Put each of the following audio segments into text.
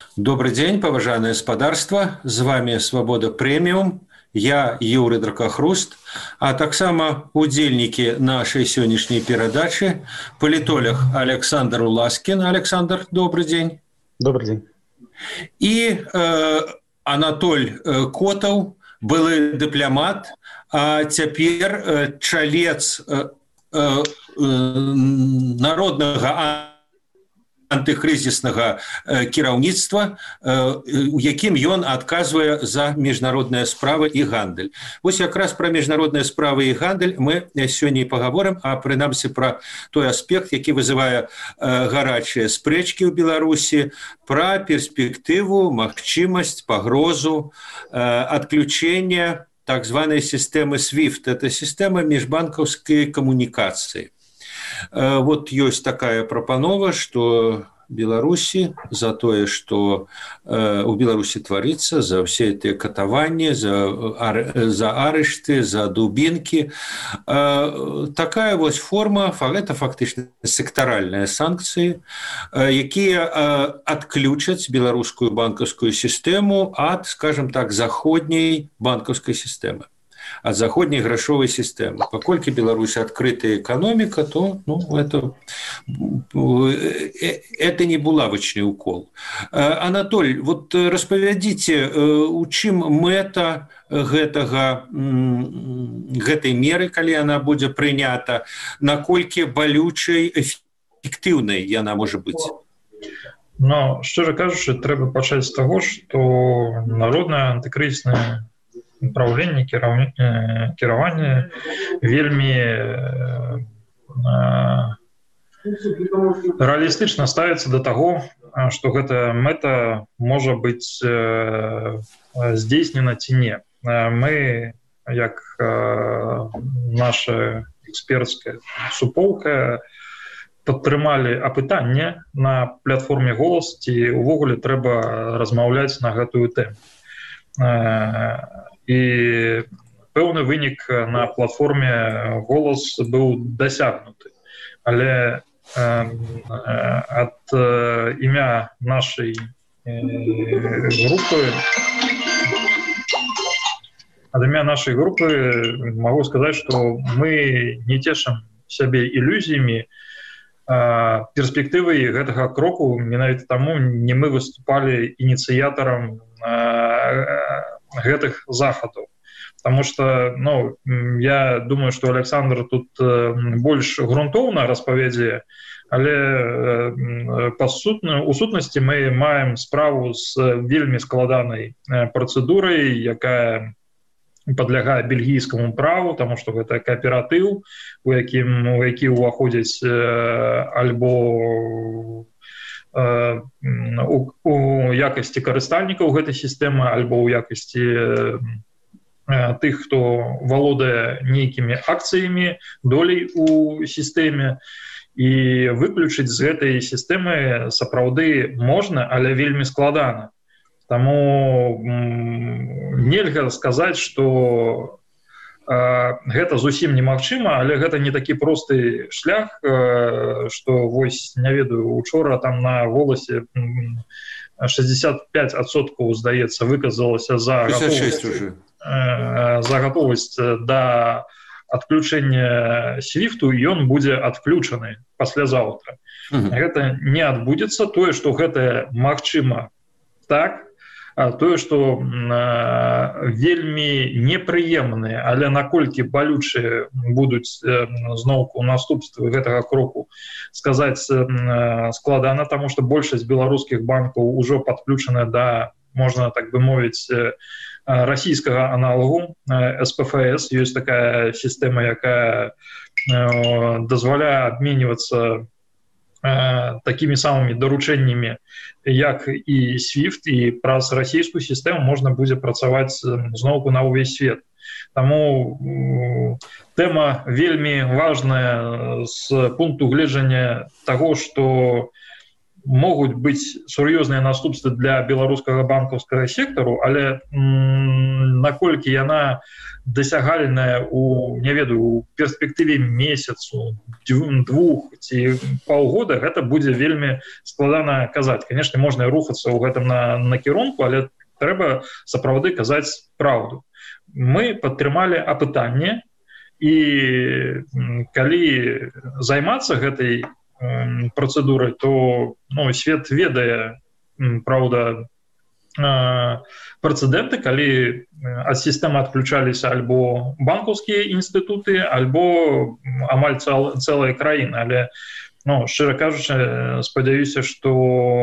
Добрый день, поважанае спадарства. З вами Свабода Прэміум. Я Юрый Дракахруст, а таксама удзельнікі нашай сённяшняй перадачы палітолог Александр Уласкін. Александр, добрый день. Добрый день. І Анатоль Котаў, былы дыпламат, а цяпер чалец народнага антыкрызіснага кіраўніцтва, у якім ён адказвае за міжнародныя справы і гандаль. Вось якраз пра міжнародныя справы і гандаль мы сёння і пагаворым, а прынамсі пра той аспект, які вызывае гарачыя спрэчкі ў Беларусі, пра перспектыву, магчымасць, пагрозу адключэння так званай сістэмы SWIFT. Это сістэма міжбанкаўскай камунікацыі. Вот ёсць такая прапанова, што Беларусі за тое, што у Беларусі тварыцца, за ўсе гэтыя катаванні, за арышты, за дубінкі. Такая вось форма, гэта фактычна сектаральныя санкцыі, якія адключаць беларускую банкаўскую сістэму ад, скажем так, заходняй банкаўскай сістэмы, ад заходняй грашовай сістэмы. Паколькі Беларусь адкрытая эканоміка, то это не булавачны укол. Анатоль, вот распавядзіце, у чым мэта гэтай меры, калі яна будзе прынята, наколькі балючай, эфектыўнай яна можа быць? Но, шчыра кажучы, трэба пачаць з таго, што народнае антыкрызіснае управленне, кіраванне вельмі рэалістычна ставіцца да таго, што гэта мэта можа быць здзейснена ці не. Мы, як наша эксперцкая суполка, падтрымалі апытанне на платформе «Голас», ці ўвогуле трэба размаўляць на гэтую тэму. І пэўны вынік на платформе «Голас» быў дасягнуты. Але ад імя нашай групы магу сказаць, што мы не цешым сябе ілюзіямі перспектывы гэтага кроку. Менавіта таму не мы выступалі ініцыятарам гэтых захадаў. Потому что, я думаю, что Александр тут больш грунтоўна распавядзе, але у сутнасці мы маем справу з вельмі складанай працэдурай, якая падлягае бельгійскаму праву, тому што гэта кааператыў, у які ўваходзяць альбо у якасці карыстальнікаў гэтай сістэмы, альбо ў якасці тых, хто валодае нейкімі акцыямі, долей у сістэме. І выключыць з гэтай сістэмы сапраўды можна, але вельмі складана. Таму нельга сказаць, што гэта зусім немагчыма, але гэта не такі просты шлях, што вось, не ведаю, учора там на «Голасе» 65%, здаецца, выказалася за гатовасць да адключэння SWIFT, і ён будзе адключаны паслязаўтра. Гэта не адбудзецца. Тое, што гэта магчыма, так, тое, што вельмі непрыемныя, але наколькі балючыя будуць зноўку наступствы гэтага кроку, сказаць складана, таму што большасць беларускіх банкаў ужо падключана да, можна так бы мовіць, расійскага аналагу СПФС. Ёсць такая сістэма, якая дазваляе абменьвацца такімі самымі даручэннямі, як і SWIFT, і праз расійскую сістэму можна будзе працаваць зноўку на ўвесь свет. Таму тэма вельмі важная з пункту гледжання таго, што могуць быць сур'ёзныя наступствы для беларускага банкаўскага сектару, але наколькі яна дасягальная не ведаю у перспектыве месяцу, 2 ці паўгода, гэта будзе вельмі складана казаць. Конечно, можна рухацца ў гэтым накірунку, але трэба сапраўды казаць праўду. Мы падтрымалі апытанне, і калі займацца гэтай працэдурай, то свет ведае, праўда, прэцэдэнты, калі ад сістэмы адключаліся альбо банкаўскія інстытуты, альбо амаль цэлая краіна. Але, шчыра кажучы, спадзяюся, што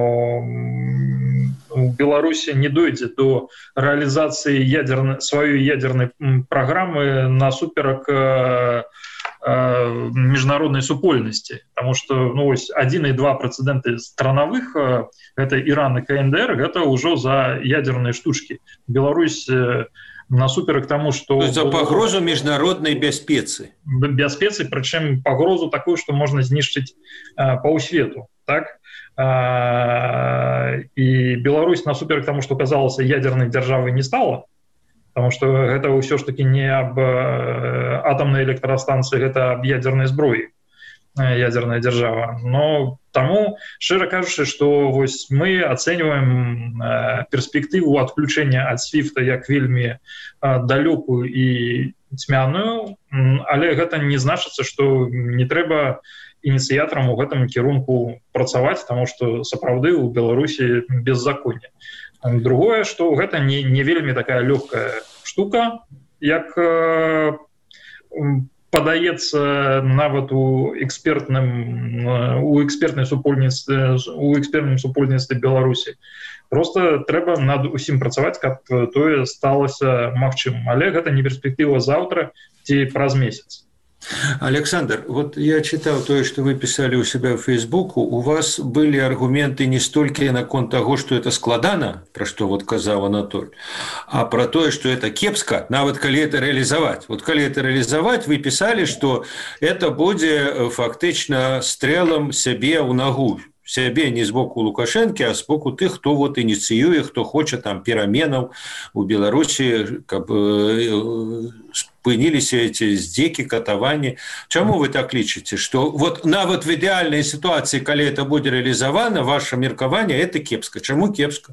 у Беларусі не дойдзе до рэалізацыі сваёй ядернай праграмы насуперак міжнароднай супольнасці, потому что 1 і 2 прэцэдэнты странавых, гэта Іран і КНДР, гэта ўжо за ядерныя штучкі. Беларусь насуперак тому, что за пагрозу міжнароднай бяспецы, прычым пагрозу такую, што можна знішчыць паўсвету, так? І Беларусь насуперак тому, што казалася ядернай дзяржавай не стала, потому что гэта ўсё ж таки не аб атомнай электрастанцыі, гэта аб ядернай зброі, ядерная дзяржава. Но таму, шчыра кажучы, што вось мы ацэньваем перспектыву адключэння ад SWIFT як вельмі далёкую і цьмяную, але гэта не значыцца, што не трэба ініцыятарам у гэтым кірунку працаваць, таму што сапраўды ў Беларусі беззаконне. Другое, што гэта не вельмі такая лёгкая штука, як падаецца нават у экспертным супольніцтве Беларусі. Просто трэба над усім працаваць, каб тое сталася магчымым. Але гэта не перспектыва заўтра ці праз месяц. Александр, вот я читал то, что вы писали у себя в Фейсбуку. У вас были аргументы не столько наконт того, что это складано, про что вот казал Анатоль, а про то, что это кепска, нават калі это реализовать. Вот калі это реализовать, вы писали, что это будет фактично стрелом себе в ногу. Себе не з боку Лукашэнкі, а з боку тых, хто вот ініцыюе, хто хоча там пераменаў у Беларусі, каб спыніліся эти здзекі, катаванні. Чаму вы так лічыце, што вот нават в ідэальнай сітуацыі, калі это будзе рэалізавана, ваше меркаванне, это кепска. Чаму кепска?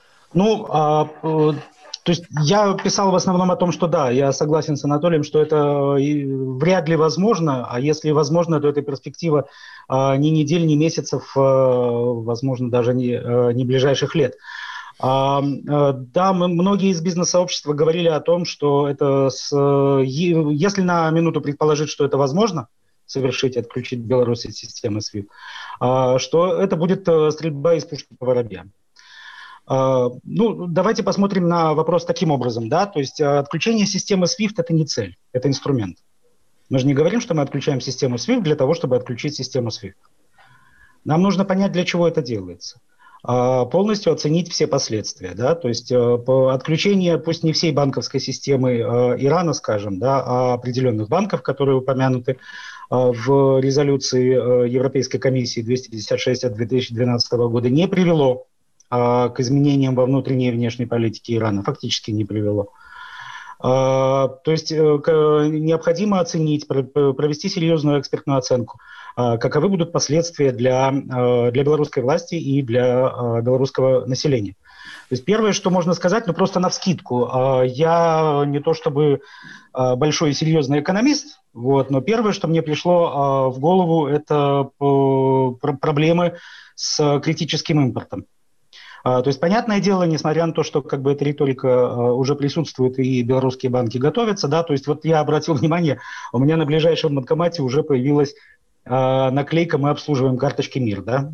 То есть я писал в основном о том, что да, я согласен с Анатолием, что это вряд ли возможно, а если возможно, то это перспектива ни недель, ни месяцев, возможно, даже не ближайших лет. Да, многие из бизнес-сообщества говорили о том, что это, если на минуту предположить, что это возможно, совершить, отключить Беларусь от системы SWIFT, что это будет стрельба из пушки по воробьям. Давайте посмотрим на вопрос таким образом, да, то есть отключение системы SWIFT – это не цель, это инструмент. Мы же не говорим, что мы отключаем систему SWIFT для того, чтобы отключить систему SWIFT. Нам нужно понять, для чего это делается. Полностью оценить все последствия, да, то есть отключение, пусть не всей банковской системы Ирана, скажем, да, а определенных банков, которые упомянуты в резолюции Европейской комиссии 256 от 2012 года, не привело к изменениям во внутренней и внешней политике Ирана, фактически не привело. То есть необходимо оценить, провести серьезную экспертную оценку, каковы будут последствия для белорусской власти и для белорусского населения. То есть первое, что можно сказать, просто навскидку, я не то чтобы большой и серьезный экономист, но первое, что мне пришло в голову, это проблемы с критическим импортом. То есть, понятное дело, несмотря на то, что эта риторика уже присутствует и белорусские банки готовятся, да, то есть вот я обратил внимание, у меня на ближайшем банкомате уже появилась наклейка «Мы обслуживаем карточки МИР», да.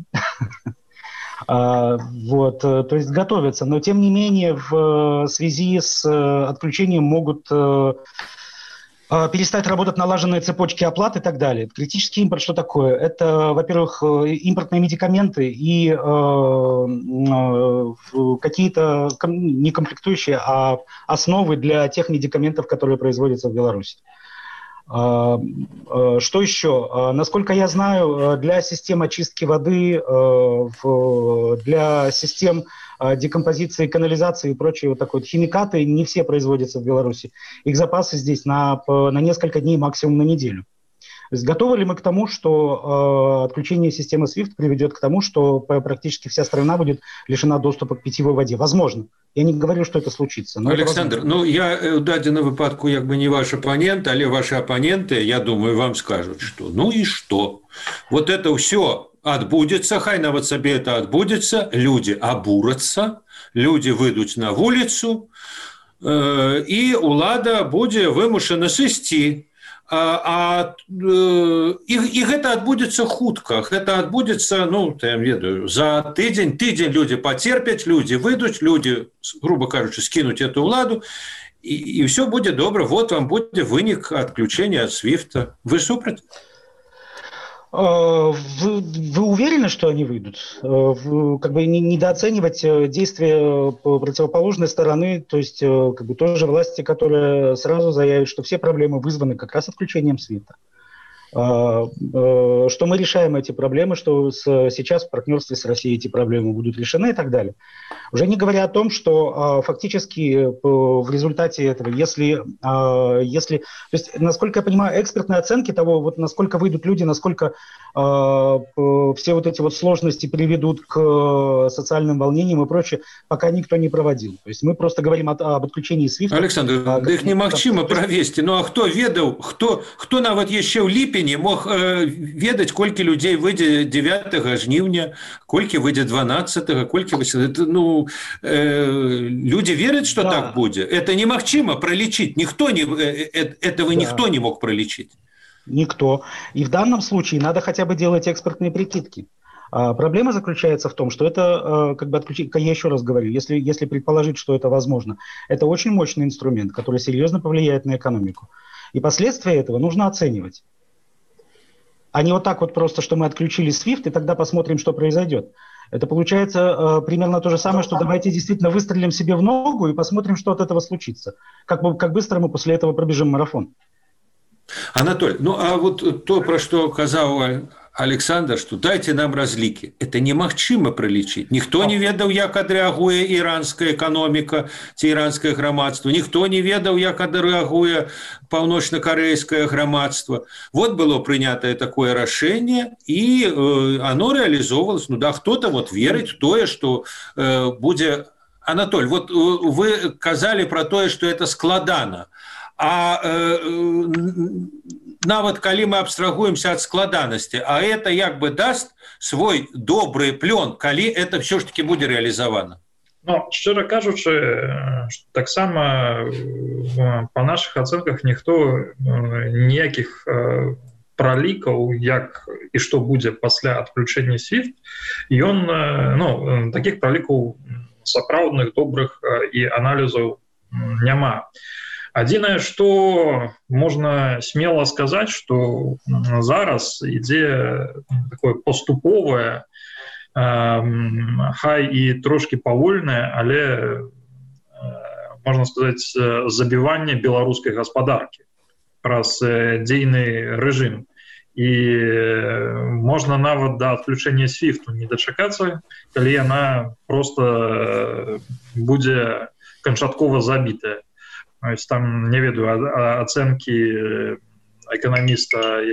То есть готовятся, но тем не менее в связи с отключением могут перестать работать налаженные цепочки оплат и так далее. Критический импорт что такое? Это, во-первых, импортные медикаменты и какие-то не комплектующие, а основы для тех медикаментов, которые производятся в Беларуси. Что еще? Насколько я знаю, для систем очистки воды, для систем декомпозиции, канализации и прочие вот такой вот химикаты не все производятся в Беларуси. Их запасы здесь на несколько дней, максимум на неделю. То есть готовы ли мы к тому, что отключение системы SWIFT приведет к тому, что практически вся страна будет лишена доступа к питьевой воде? Возможно. Я не говорю, что это случится. Александр, я в дадзеным выпадку не ваш оппонент, але ваши оппоненты, я думаю, вам скажут, что и что? Вот это все отбудется, хай нават сабе это отбудется, люди обурятся, люди выйдут на улицу, и улада будет вымушена сысці. І гэта адбудзецца хутка, гэта адбудзецца, я ведаю, за тыдзень люди пацерпяць, люди выйдуць, люди, грубо кажучы, скінуць эту ўладу, і все будзе добра, вот вам будзе вынік адключення ад SWIFT. Вы супраць? Вы уверены, что они выйдут? Недооценивать действия противоположной стороны, то есть тоже власти, которые сразу заявят, что все проблемы вызваны как раз отключением SWIFT. Что мы решаем эти проблемы, что сейчас в партнерстве с Россией эти проблемы будут решены и так далее. Уже не говоря о том, что фактически в результате этого, если, то есть, насколько я понимаю, экспертные оценки того, вот насколько выйдут люди, насколько все вот эти вот сложности приведут к социальным волнениям и прочее, пока никто не проводил. То есть мы просто говорим об отключении SWIFT. Александр, их немагчыма правесці. А хто ведаў, хто нават яшчэ ў ліпені мог ведаць, колькі людзей выйдзе 9 жніўня, колькі выйдзе 12, колькі люди верят, что так будет. Это немагчыма пролечить. Этого никто не мог пролечить. Никто. И в данном случае надо хотя бы делать экспертные прикидки. Проблема заключается в том, что это отключить, я еще раз говорю, если предположить, что это возможно, это очень мощный инструмент, который серьезно повлияет на экономику. И последствия этого нужно оценивать. А не вот так вот просто, что мы отключили SWIFT, и тогда посмотрим, что произойдет. Это получается примерно то же самое, что давайте действительно выстрелим себе в ногу и посмотрим, что от этого случится. Как быстро мы после этого пробежим марафон. Анатолий, а вот то, про что казаў Александр, что дайте нам разлики. Это немагчыма пролечить. Никто не ведаў, як адрэагуе іранская экономика, ці іранскае грамадство. Никто не ведаў, як адрэагуе паўночна-карэйскае грамадство. Вот было принятое такое решение, и оно реализовывалось. Кто-то верит в то, что будет... Анатоль, вот вы казали про то, что это складана. Нават калі мы абстрагуемся ад складанасці, это даст свой добрый плён, калі это все ж таки будзе реализовано. Шчыра кажучы, таксама па наших ацэнках ніхто ніякіх пралікаў, як і што будзе пасля адключэння SWIFT, ён такіх пралікаў сапраўдных, добрых і аналізаў няма. Адзінае, што можна смело сказаць, што зараз ідзе такое паступовае, хай і трошкі павольнае, але, можна сказаць, забіванне беларускай гаспадаркі праз дзейны рэжым. І можна нават да адключэння SWIFT не дачакацца, калі яна проста будзе канчаткова забітая. Там, не ведаю, ацэнкі эканаміста,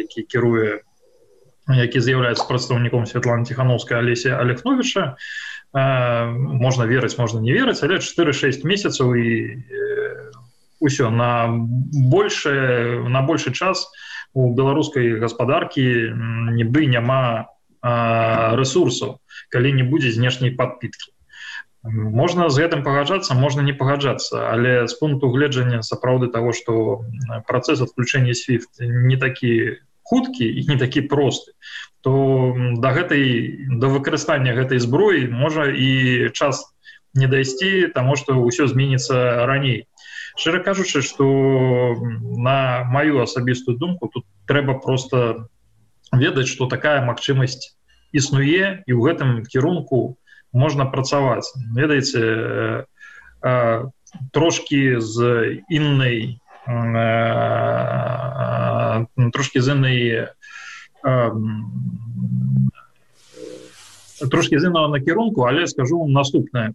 які з'яўляецца прадстаўніком Святланы Ціхановскай, Алеся Алехновіча, можна верыць, можна не верыць, але 4-6 месяцаў і ўсё, на большы час у беларускай гаспадаркі нібы няма рэсурсаў, калі не будзе знешняй падпіткі. Можна з гэтым пагаджацца, можна не пагаджацца, але з пункту гледжання сапраўды таго, што працэс адключэння SWIFT не такі хуткі і не такі просты, то да выкарыстання гэтай зброі можа і час не дайсці, таму што ўсё зменіцца раней. Шчыра кажучы, што на маю асабістую думку тут трэба проста ведаць, што такая магчымасць існуе, і ў гэтым кірунку можна працаваць. Ведаеце, трошкі з іннай трошки з іншого накірунку, але скажу наступне.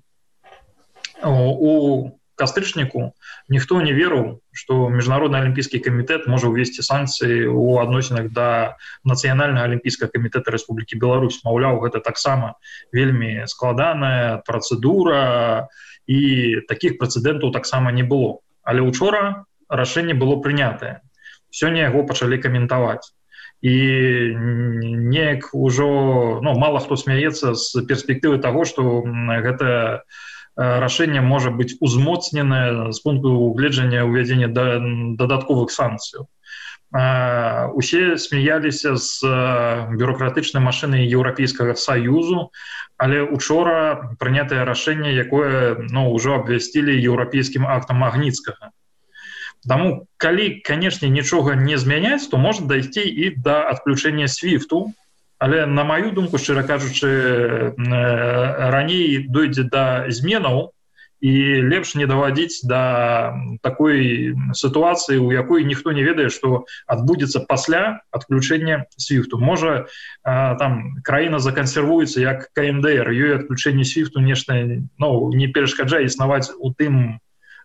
У кастрычніку ніхто не верыў, што Міжнародны алімпійскі камітэт можа ўвесці санкцыі ў адносінах да Нацыянальнага алімпійскага камітэта Рэспублікі Беларусь. Маўляў, гэта таксама вельмі складаная працэдура, і такіх прэцэдэнтаў таксама не было. Але учора рашэнне было прынятае. Сёння яго пачалі каментаваць. І неяк ужо мала хто смяецца з перспектывы таго, што гэта рашэнне можа быць узмоцненае з пункту гледжання ўвядзення дадатковых санкцыяў. Усе смяяліся з бюрократычнай машыны Еўрапейскага Саюзу, але учора прынятае рашэнне, якое ўжо абвясцілі еўрапейскім актам Магніцкага. Таму, калі, канешне, нічога не змяняць, то можа дайсці і да адключэння SWIFT-у. Але, на маю думку, шчыра кажучы, раней дойдзе да зменаў, і лепш не даводить до такой ситуации, у якой ніхто не ведае, что адбудзецца пасля адключэння SWIFT. Можа, там краіна закансервуецца як КНДР, ёй адключэнне SWIFT нешта не перашкаджае існаваць у тым,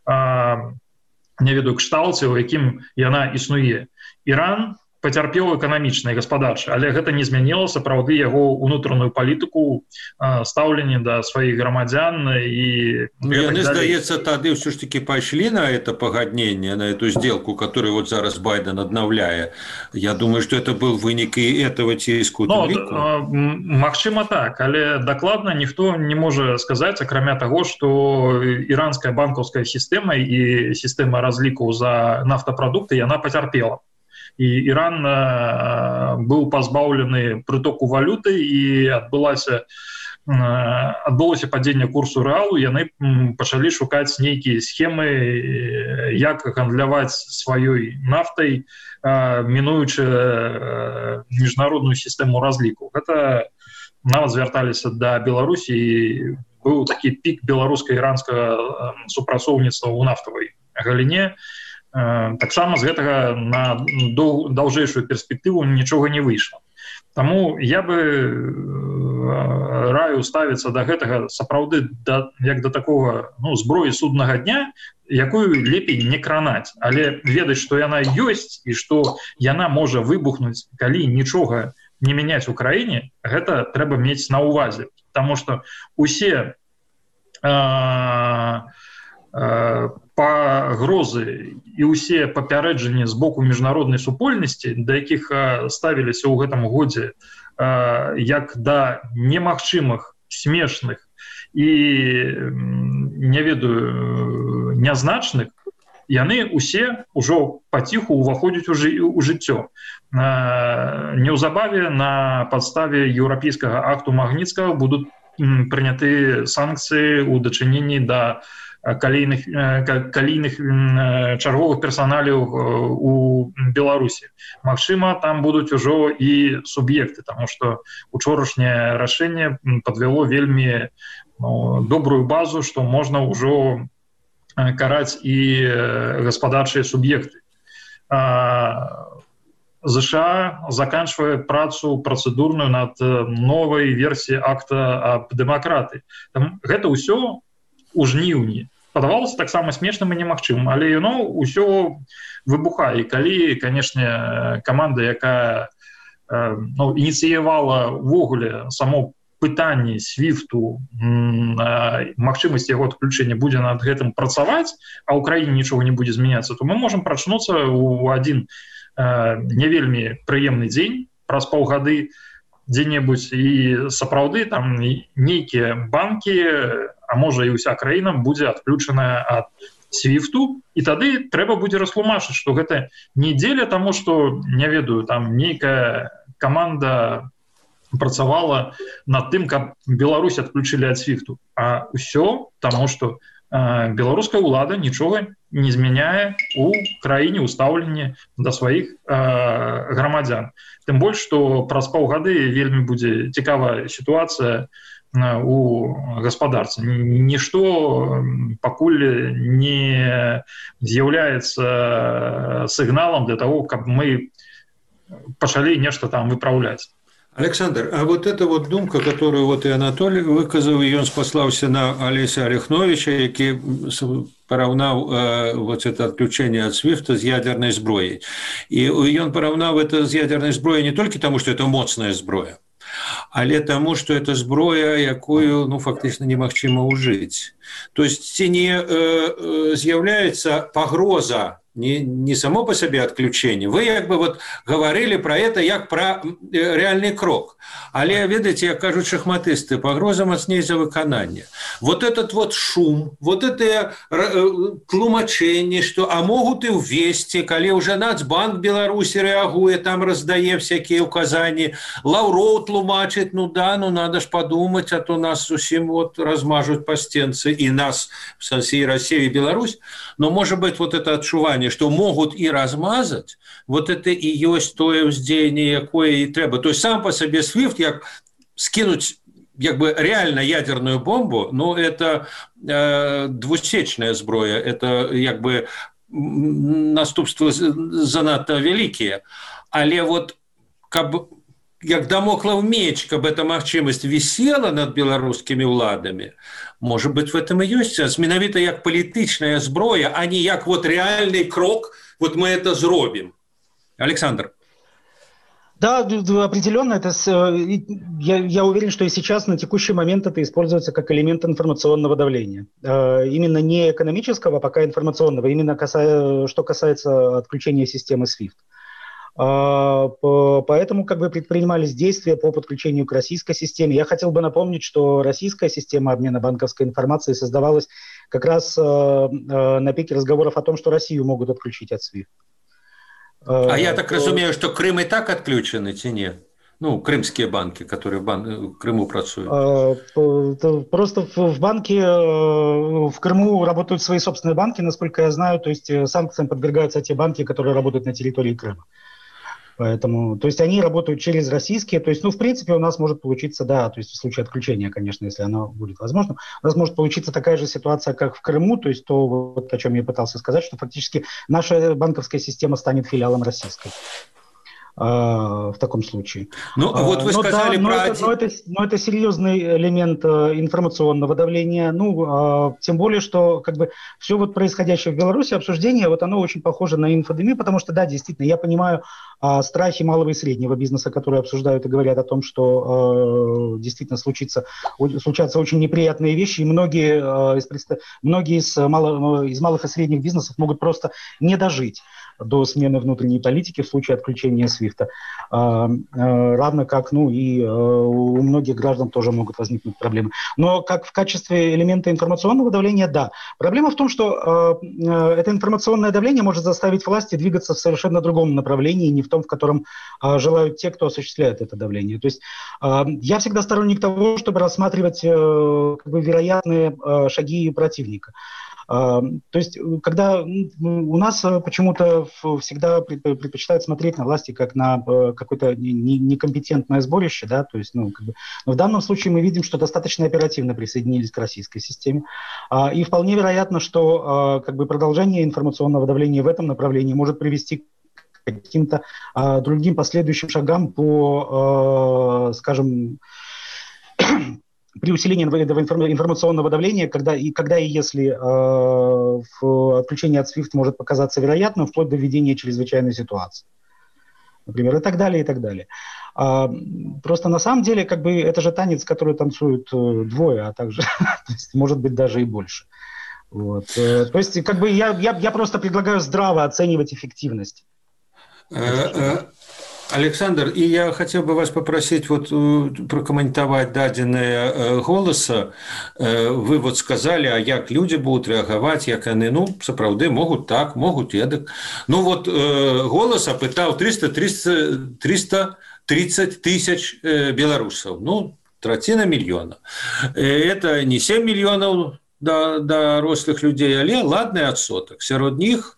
не ведаю, кшталце, у якім яна існуе. Іран пацярпеў эканамічна і гаспадарча, але гэта не змяніло сапраўды яго ўнутраную палітыку, стаўленне да сваіх грамадзян і яны, здаецца, тады ўсё ж таки пайшлі на это пагадненне, на эту сделку, которую вот зараз Байден аднаўляе. Я думаю, что это был вынік і этого ціску. Магчыма так, але дакладна ніхто не можа сказаць, акрамя таго, што іранская банкаўская сістэма і сістэма разлікаў за нафтапрадукты яна пацярпела. І Іран быў пазбаўлены прытоку валюты, і адбылося падзенне курсу рэалу, яны пачалі шукаць нейкія схемы, як гандляваць сваёй нафтай, мінуючы міжнародную сістэму разлікаў. Гэта нават звярталіся да Беларусі, і быў такі пік беларуска-іранскага супрацоўніцтва ў нафтавай галіне. Таксама з гэтага на даўжэйшую перспектыву нічога не выйшла. Таму я бы раю ставіцца да гэтага сапраўды як да такога зброі суднага дня, якую лепей не кранаць, але ведаць, што яна ёсць і што яна можа выбухнуць, калі нічога не мяняць у краіне, гэта трэба мець на ўвазе. Таму што усе пагрозы і ўсе папярэджанні з боку міжнароднай супольнасці, да якіх ставіліся ў гэтым годзе як да немагчымых, смешных і, не ведаю, нязначных, яны усе ўжо паціху ўваходзяць у жыццё. Неўзабаве на падставе еўрапейскага акту Магніцкага будуць прыняты санкцыі ў дачыненні да калійных чарговых персаналяў у Беларусі. Магчыма, там будуць ужо і суб'екты, таму што учорашняе рашэнне падвяло вельмі добрую базу, што можна ўжо караць і гаспадарчыя суб'екты. ЗША заканчвае працу працэдурную над новай версіяй акта аб дэмакратыі. Гэта ўсё у жніўні. Падавалася таксама смешным і немагчымым, але яно ўсё выбухае. І калі, канешне, каманда, якая ініцыявала ўвогуле само пытанне SWIFT-у, магчымасць яго адключэння будзе над гэтым працаваць, а ў краіне нічога не будзе змяняцца, то мы можам прачнуцца ў адзін не вельмі прыемны дзень, праз паўгады дзе-небудзь, і сапраўды там нейкія банкі, а можа і ўся краіна будзе адключаная ад SWIFT-у, і тады трэба будзе растлумачыць, што гэта не дзеля таму, што, не ведаю, там нейкая каманда працавала над тым, каб Беларусь адключылі ад SWIFT-у, а ўсё таму, што беларуская ўлада нічога не змяняе у краіне ў стаўленні да сваіх грамадзян. Тым больш, што праз паўгады вельмі будзе цікавая сітуацыя у гаспадарцы. Ничто пакуль не з'яўляецца сигналом для того, как мы пошли нечто там выправлять. Александр, а вот эта вот думка, которую вот и Анатолий выказал, и он спаслался на Олеся Орехновича, який порівняв вот это отключение от Свифта с ядерной зброей. И он порівняв это с ядерной зброей не только тому, что это моцная зброя, але тому, что это зброя, якую, ну, фактично немагчыма ўжыць. То есть ці не з'яўляецца пагроза не само по себе отключение. Вы как бы вот говорили про это как про реальный крок. Але, видите, як кажут шахматисты, погроза мацней за выканание. Вот этот вот шум, вот это тлумачение, что а могут и ввести, коли уже Нацбанк Беларуси реагует, там раздае всякие указания, Лавров тлумачит, ну да, ну надо ж подумать, а то нас совсем вот размажут по стенце, и нас, в сенсі Россия и Беларусь. Но может быть вот это отчувание, что могут и размазать, вот это и есть тое ўздзеянне, якое и трэба. То есть сам по себе SWIFT, як скинуть как бы реально ядерную бомбу, ну это двусечная зброя, это как бы наступства занадто великие. Але вот як дамоклов меч, каб эта магчымасць висела над беларускімі ўладамі, может быть, в этом и есть менавіта як палітычная зброя, а не як вот реальный крок, вот мы это зробим. Александр. Да, определенно. Это, я уверен, что и сейчас, на текущий момент, это используется как элемент информационного давления. Именно не экономического, а пока информационного. Именно что касается отключения системы SWIFT. Поэтому как бы предпринимались действия по подключению к российской системе. Я хотел бы напомнить, что российская система обмена банковской информацией создавалась как раз на пике разговоров о том, что Россию могут отключить от SWIFT. А я так разумею, что Крым и так отключены, ці не? Ну, крымские банки, которые в Крыму працуют. Просто в банке, в Крыму работают свои собственные банки, насколько я знаю, то есть санкциям подвергаются те банки, которые работают на территории Крыма. Поэтому, то есть они работают через российские, то есть, ну, в принципе, у нас может получиться, да, то есть в случае отключения, конечно, если оно будет возможно, у нас может получиться такая же ситуация, как в Крыму, то есть то, вот, о чем я пытался сказать, что фактически наша банковская система станет филиалом российской. В таком случае. Ну, вот вы сказали да, но это серьезный элемент информационного давления. Ну, тем более, что как бы все вот происходящее в Беларуси, обсуждение, вот оно очень похоже на инфодемию, потому что, да, действительно, я понимаю страхи малого и среднего бизнеса, которые обсуждают и говорят о том, что действительно случатся очень неприятные вещи, и многие из малых и средних бизнесов могут просто не дожить до смены внутренней политики в случае отключения SWIFT. Равно как, ну, и у многих граждан тоже могут возникнуть проблемы. Но как в качестве элемента информационного давления, да. Проблема в том, что это информационное давление может заставить власти двигаться в совершенно другом направлении, не в том, в котором желают те, кто осуществляет это давление. То есть я всегда сторонник того, чтобы рассматривать как бы вероятные шаги противника. То есть, когда у нас почему-то всегда предпочитают смотреть на власти как на какое-то некомпетентное сборище, да, то есть, ну, как бы, но в данном случае мы видим, что достаточно оперативно присоединились к российской системе, и вполне вероятно, что как бы продолжение информационного давления в этом направлении может привести к каким-то другим последующим шагам по, скажем, при усилении этого информационного давления, когда и если отключение от SWIFT может показаться вероятным, вплоть до введения чрезвычайной ситуации. Например, и так далее, и так далее. Просто на самом деле, как бы, это же танец, который танцуют двое, а также, то есть, может быть, даже и больше. Вот. То есть, как бы, я просто предлагаю здраво оценивать эффективность. Александр, и я хотел бы вас попросить вот прокомментовать дадзеныя Голоса. Вы вот сказали, а як люди будут реагировать, як они, ну, сапраўды, могут так, могут эдак. Ну вот Голос опытал 330 тысяч белорусов, ну, траціна миллиона. Это не 7 миллионов дорослых людей, але ладный отсоток. Сярод них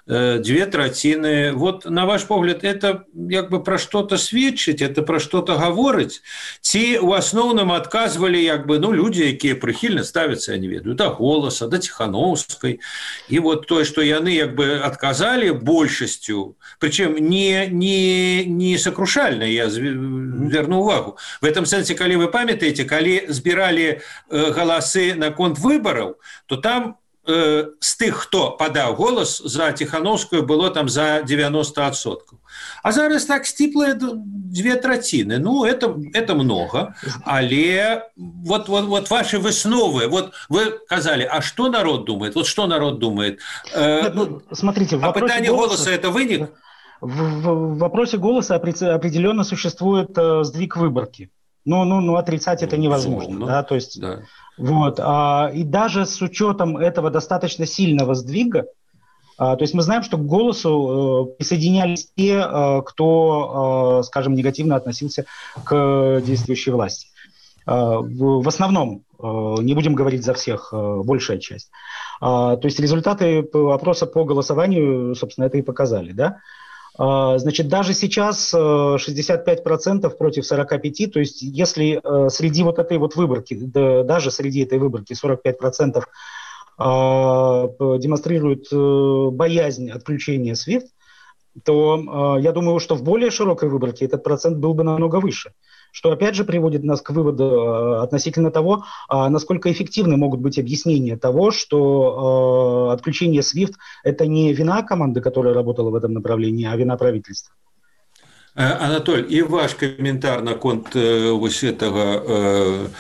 2/3. Вот, на ваш погляд, это как бы про что-то сведчыць, это про что-то говорить? Ці у основном отказывали как бы, ну, люди, якія прыхільна ставятся, я не ведаю, до Голоса, до Тихановской. И вот то, что яны как бы отказали большестью, причем не сокрушально, я верну увагу. В этом сенсе, коли вы памятаете, коли збирали голосы на конт выборов, то там з тых, хто падаў голас за Тихановскую, было там за 90%. А зараз так сціплыя 2/3. Ну, это много. Але вот ваши высновы. Вот вы сказали, а что народ думает? Вот что народ думает? Смотрите, в вопросе питание голоса – это вынік? В вопросе голоса определенно существует сдвиг выборки. Ну, отрицать это невозможно. Да? То есть, да. Вот, и даже с учетом этого достаточно сильного сдвига, то есть мы знаем, что к голосу присоединялись те, кто, скажем, негативно относился к действующей власти. В основном, не будем говорить за всех, большая часть. То есть результаты опроса по голосованию, собственно, это и показали, да? Значит, даже сейчас 65% против 45%, то есть если среди вот этой вот выборки, даже среди этой выборки 45% демонстрируют боязнь отключения SWIFT, то я думаю, что в более широкой выборке этот процент был бы намного выше. Что опять же приводит нас к выводу относительно того, насколько эффективны могут быть объяснения того, что отключение SWIFT – это не вина команды, которая работала в этом направлении, а вина правительства. Анатоль, и ваш комментарий на конт вот этого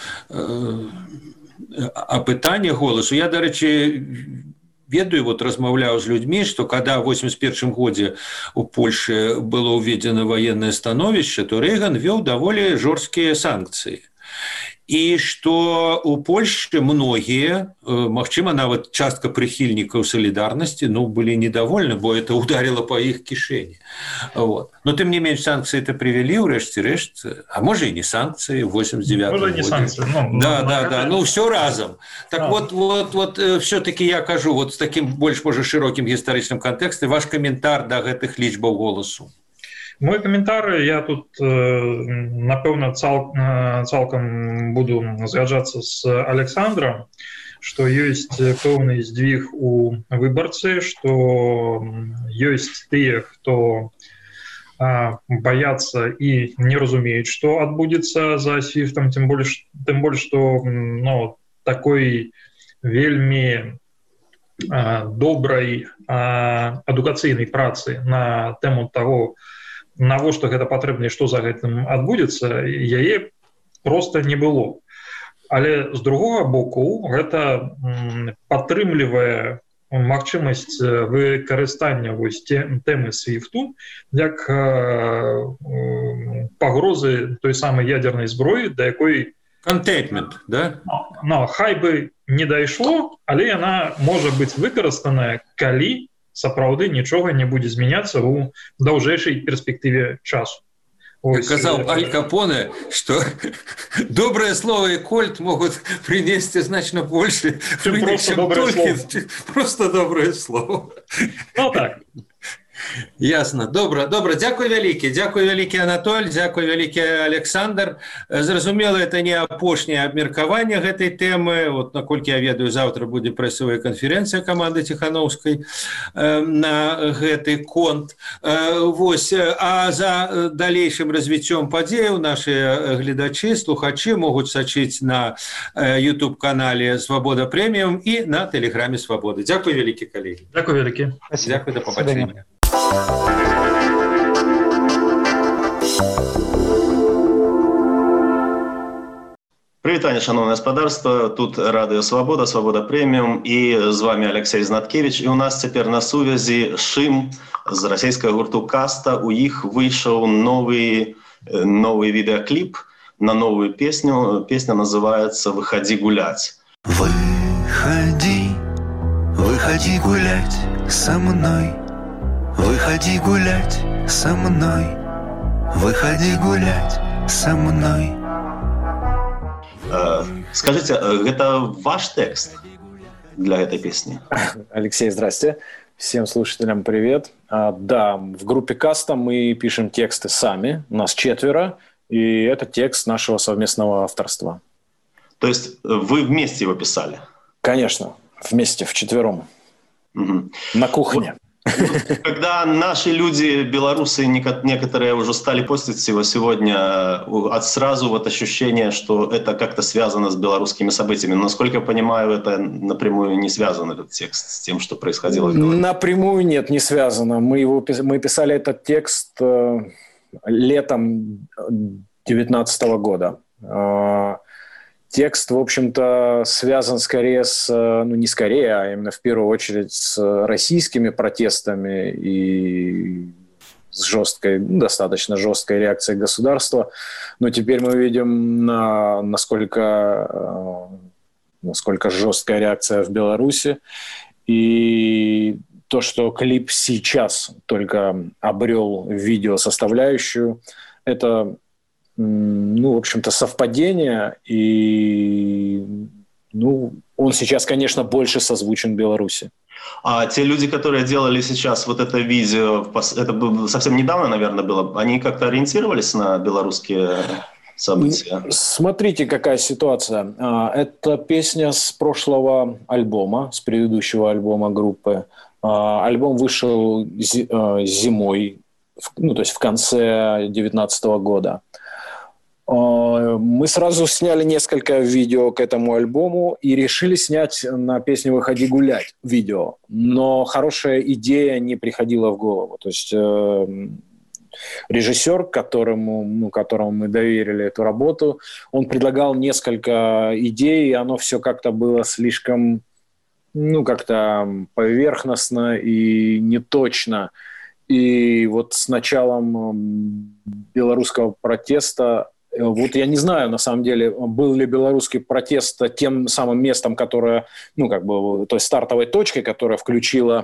опытания голосу. Я, до речі, ведаю, вот размаўляў з людьми, что когда в 1981 годзе у Польши было уведено военное становище, то Рейган вел довольно жесткие санкции. И что у Польши многие, магчыма, нават частка прихильников солидарности, были недовольны, бо это ударило по их кишени. Вот. Но тем не менее санкции это привели, врешті-решт, а может и не санкции в 89 году. Может не санкции. Да, все разом. Так вот все-таки я кажу, вот с таким больше, может, широким историческим контекстом, ваш комментарий до гэтых лічбаў голосу. Мой каментар, я тут, напэўна, цалкам буду згаджацца з Александром, што ёсць пэўны здвиг у выбарцы, што ёсць тыя, хто баяцца і не разумеюць, што адбудзецца за SWIFT, тым больш, што такой вельмі добрай адукацыйнай працы на тэму таго, навошта гэта патрэбна і што за гэтым адбудзецца, яе проста не было. Але з другога боку, гэта падтрымлівае магчымасць выкарыстання вось тэмы SWIFT як пагрозы той самай ядернай зброі, да якой Containment, да? Хай бы не дайшло, але яна можа быць выкарыстаная, калі сапраўды нічога не будзе змяняцца ў даўжэйшай перспектыве часу. Сказал Аль Капоне, что доброе слово и кольт могут принести значно больше, чем просто доброе слово. Ну так. Ясно. Добра. Дякую вялікі, Анатоль, дзякуй вялікі, Александр. Зразумела, это не апошняе абмеркаванне гэтай тэмы. Вот, наколькі я ведаю, завтра будзе прэсавая канферэнцыя каманды Тихановскай на гэты конт. Вось. А за далейшым развіццём падзеяў нашы гледачы, слухачы могуць сачыць на YouTube-канале «Свобода Премиум» і на Телеграме «Свободы». Дзякуй вялікі, калегі. Дзякуй вялікі. Дзякуй, да пабачэння. Привітання, шановне господарство. Тут Радіо Свобода, Свобода Преміум. І з вами Алексей Знаткевич. І у нас тепер на сувязі Шим з російського гурту «Каста». У їх вийшов новий відеокліп на новую песню. Песня называется «Выходи гулять». Выходи, выходи гулять со мной. Выходи гулять со мной. Выходи гулять со мной. Скажите, это ваш текст для этой песни? Алексей, здрасте. Всем слушателям привет. Да, в группе Каста мы пишем тексты сами, нас 4, и это текст нашего совместного авторства. То есть вы вместе его писали? Конечно, вместе, вчетвером, на кухне. Когда наши люди, белорусы, некоторые уже стали постить его сегодня, сразу вот ощущение, что это как-то связано с белорусскими событиями. Но, насколько я понимаю, это напрямую не связан, этот текст, с тем, что происходило в Беларуси. Напрямую нет, не связано. Мы писали этот текст летом 2019 года. Текст, в общем-то, связан скорее не скорее, а именно в первую очередь с российскими протестами и с достаточно жесткой реакцией государства. Но теперь мы видим, насколько жесткая реакция в Беларуси. И то, что клип сейчас только обрел видеосоставляющую, это... в общем-то, совпадение, и он сейчас, конечно, больше созвучен Беларуси. А те люди, которые делали сейчас вот это видео, это было совсем недавно, наверное, было, они как-то ориентировались на белорусские события? Смотрите, какая ситуация. Это песня с прошлого альбома, с предыдущего альбома группы. Альбом вышел зимой, то есть в конце 2019 года. Мы сразу сняли несколько видео к этому альбому и решили снять на песню «Выходи гулять» видео. Но хорошая идея не приходила в голову. То есть режиссер, которому мы доверили эту работу, он предлагал несколько идей, и оно все как-то было слишком как-то поверхностно и неточно. И вот с началом белорусского протеста, вот я не знаю, на самом деле, был ли белорусский протест тем самым местом, которое, то есть стартовой точкой, которая включила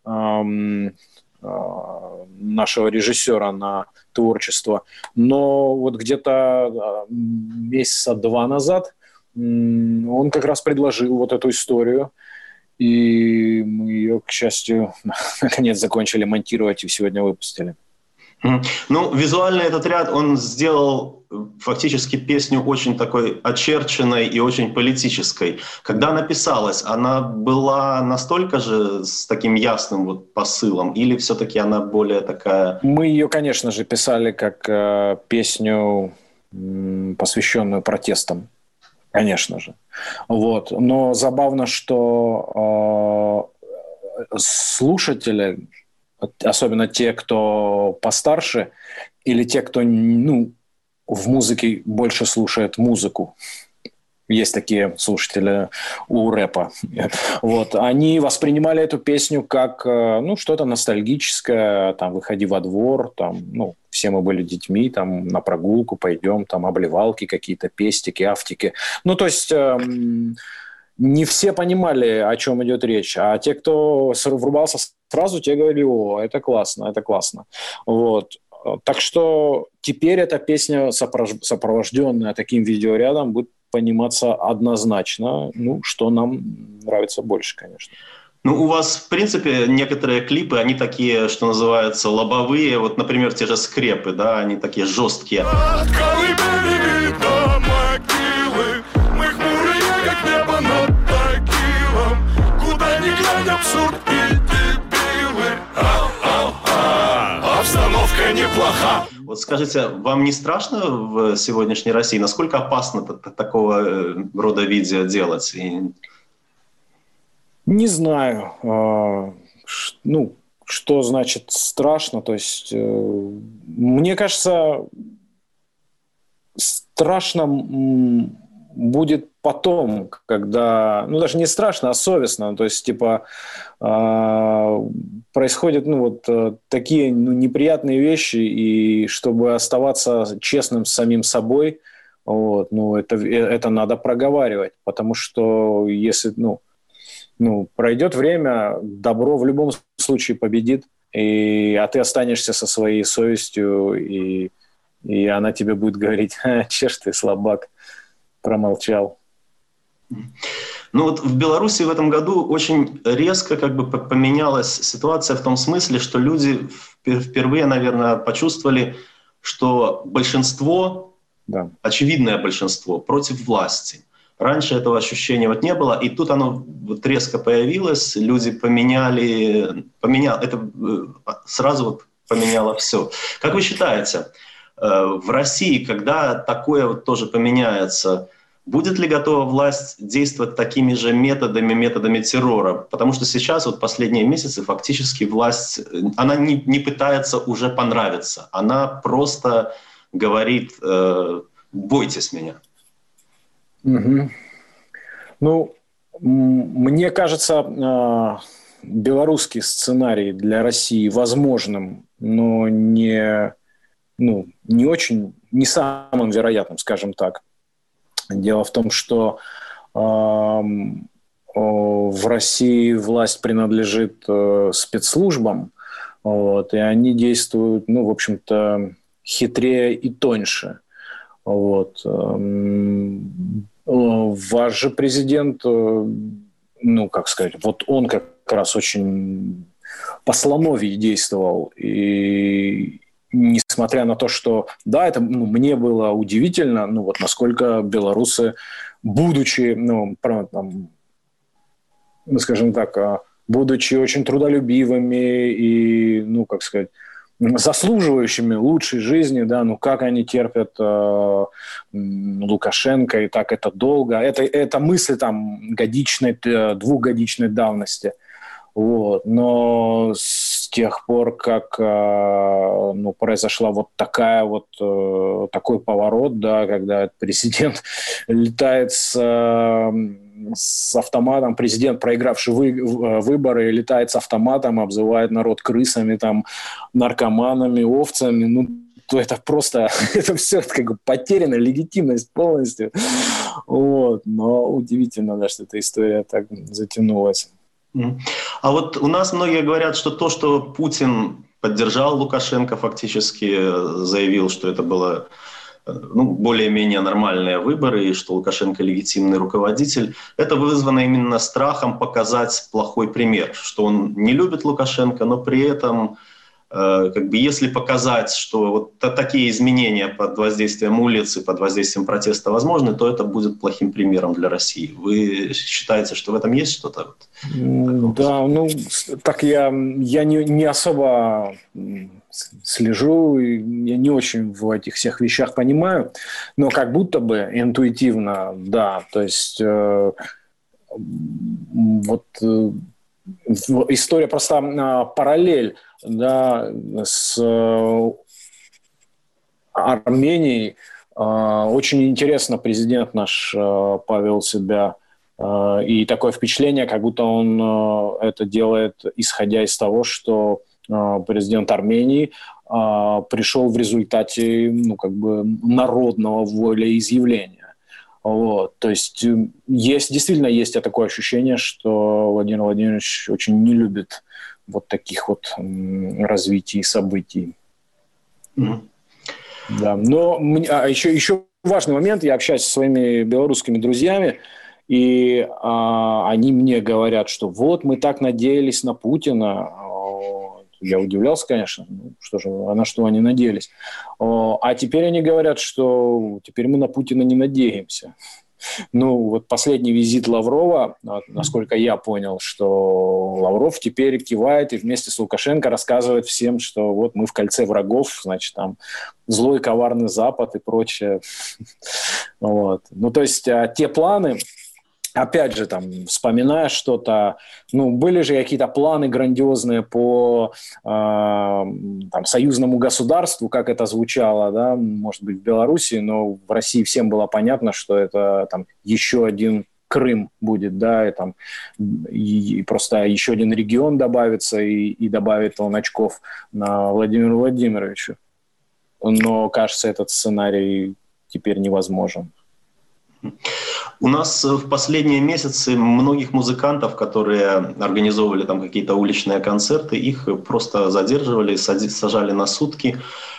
нашего режиссера на творчество. Но вот где-то месяца 2 назад он как раз предложил вот эту историю, и мы ее, к счастью, наконец закончили монтировать и сегодня выпустили. Визуально этот ряд, он сделал фактически песню очень такой очерченной и очень политической. Когда она писалась, она была настолько же с таким ясным посылом, или все-таки она более такая... Мы ее, конечно же, писали как песню, посвященную протестам. Конечно же. Но забавно, что слушатели, особенно те, кто постарше, или те, кто в музыке больше слушает музыку. Есть такие слушатели у рэпа. Они воспринимали эту песню как что-то ностальгическое, «Выходи во двор», все мы были детьми, на прогулку пойдем, обливалки какие-то, пестики, автики. То есть не все понимали, о чем идет речь, а те, кто врубался сразу, те говорили: «О, это классно, это классно». Так что теперь эта песня, сопровожденная таким видеорядом, будет пониматься однозначно, что нам нравится больше, конечно. У вас, в принципе, некоторые клипы, они такие, что называется, лобовые. Например, те же «Скрепы», да, они такие жесткие. Мы хмурые, как небо над Тагилом. Куда ни глянь, абсурд и дебилы. Обстановка неплоха. Скажите, вам не страшно в сегодняшней России? Насколько опасно такого рода видео делать? Не знаю. Что значит страшно? То есть, мне кажется, страшно будет потом, когда... даже не страшно, а совестно. То есть, происходят такие неприятные вещи, и чтобы оставаться честным с самим собой, это надо проговаривать. Потому что если... пройдет время, добро в любом случае победит, а ты останешься со своей совестью, и она тебе будет говорить: «Че ж ты, слабак, промолчал». Ну вот в Беларуси в этом году очень резко как бы поменялась ситуация в том смысле, что люди впервые, наверное, почувствовали, что большинство, да, очевидное большинство, против власти. Раньше этого ощущения вот не было, и тут оно вот резко появилось, люди это сразу вот поменяло все. Как вы считаете, в России, когда такое вот тоже поменяется, будет ли готова власть действовать такими же методами террора? Потому что сейчас, вот последние месяцы, фактически власть, она не пытается уже понравиться. Она просто говорит: бойтесь меня. Угу. Ну, мне кажется, белорусский сценарий для России возможным, но не самым вероятным, скажем так. Дело в том, что в России власть принадлежит спецслужбам, вот, и они действуют, в общем-то, хитрее и тоньше. Вот. Ваш же президент, вот он как раз очень по-слоновьи действовал, и несмотря на то, что, да, это мне было удивительно, насколько белорусы, будучи, скажем так, будучи очень трудолюбивыми и, заслуживающими лучшей жизни, да, как они терпят Лукашенко и так это долго. Это мысли двухгодичной давности. Вот. Но с тех пор, как произошла вот такой поворот, да, когда президент летает с автоматом, президент, проигравший выборы, летает с автоматом, обзывает народ крысами, наркоманами, овцами, то это просто, это все потеряна легитимность полностью. Вот. Но удивительно, да, что эта история так затянулась. А вот у нас многие говорят, что то, что Путин поддержал Лукашенко, фактически заявил, что это было более-менее нормальные выборы, и что Лукашенко легитимный руководитель, это вызвано именно страхом показать плохой пример, что он не любит Лукашенко, но при этом, если показать, что вот такие изменения под воздействием улицы, под воздействием протеста возможны, то это будет плохим примером для России. Вы считаете, что в этом есть что-то? Да, так я не особо слежу, я не очень в этих всех вещах понимаю, но как будто бы интуитивно, да, то есть история просто параллель, да, с Арменией. Очень интересно президент наш повел себя, и такое впечатление, как будто он это делает, исходя из того, что президент Армении пришел в результате народного волеизъявления. Вот. То есть действительно есть такое ощущение, что Владимир Владимирович очень не любит вот таких вот развитий событий. Mm-hmm. Да. Но еще важный момент. Я общаюсь со своими белорусскими друзьями, и они мне говорят, что вот мы так надеялись на Путина. Я удивлялся, конечно, на что они надеялись. А теперь они говорят, что теперь мы на Путина не надеемся. Вот последний визит Лаврова, насколько я понял, что Лавров теперь кивает и вместе с Лукашенко рассказывает всем, что вот мы в кольце врагов, значит, там злой коварный Запад и прочее. Вот. То есть те планы... Опять же, вспоминая что-то, были же какие-то планы грандиозные по союзному государству, как это звучало, да, может быть, в Беларуси, но в России всем было понятно, что это еще один Крым будет, да, и просто еще один регион добавится и добавит он очков на Владимиру Владимировичу. Но, кажется, этот сценарий теперь невозможен. У нас в последние месяцы многих музыкантов, которые организовывали какие-то уличные концерты, их просто задерживали, сажали на сутки.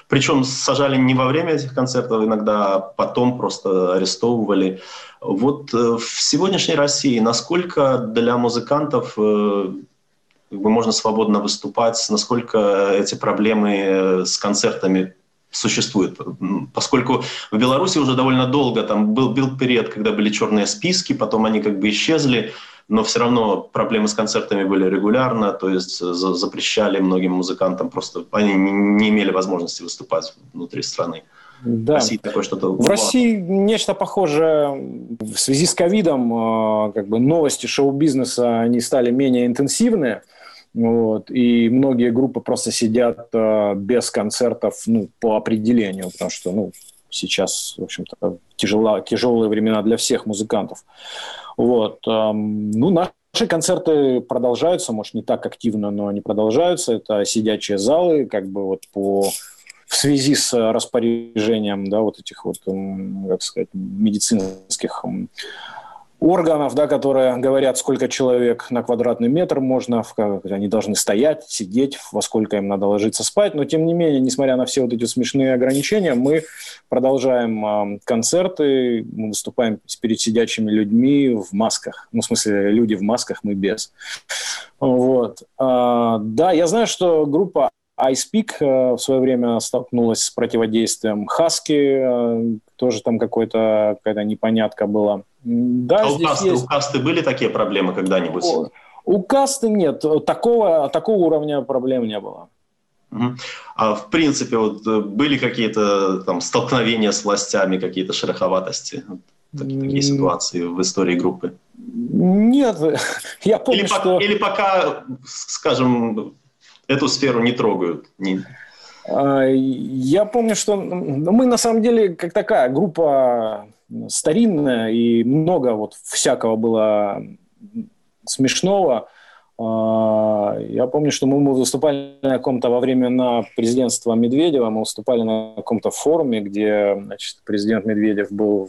Причем сажали не во время этих концертов, иногда потом просто арестовывали. Вот в сегодняшней России насколько для музыкантов можно свободно выступать, насколько эти проблемы с концертами существуют? Поскольку в Беларуси уже довольно долго, там был период, когда были черные списки, потом они как бы исчезли, но все равно проблемы с концертами были регулярно, то есть запрещали многим музыкантам, просто они не имели возможности выступать внутри страны. Да. В России такое что-то... В России нечто похожее. В связи с ковидом как бы новости шоу-бизнеса они стали менее интенсивны. Вот, и многие группы просто сидят без концертов по определению, потому что сейчас, в общем-то, тяжелые времена для всех музыкантов. Вот, наши концерты продолжаются, может, не так активно, но они продолжаются. Это сидячие залы, как бы вот в связи с распоряжением, да, вот этих вот, как сказать, медицинских органов, да, которые говорят, сколько человек на квадратный метр можно, они должны стоять, сидеть, во сколько им надо ложиться спать. Но, тем не менее, несмотря на все вот эти смешные ограничения, мы продолжаем концерты, мы выступаем перед сидячими людьми в масках. В смысле, люди в масках, мы без. Вот. Да, я знаю, что группа iSpeak в свое время столкнулась с противодействием Husky, тоже там какая-то непонятка была. Да, у Касты были такие проблемы когда-нибудь? У Касты нет. Такого уровня проблем не было. А в принципе, вот, были какие-то там столкновения с властями, какие-то шероховатости? Такие ситуации в истории группы? Нет. Я помню, или пока, скажем, эту сферу не трогают? Я помню, что мы на самом деле как такая группа старинная, и много вот всякого было смешного. Я помню, что мы выступали на каком-то во времена президентства Медведева, мы выступали на каком-то форуме, где, значит, президент Медведев был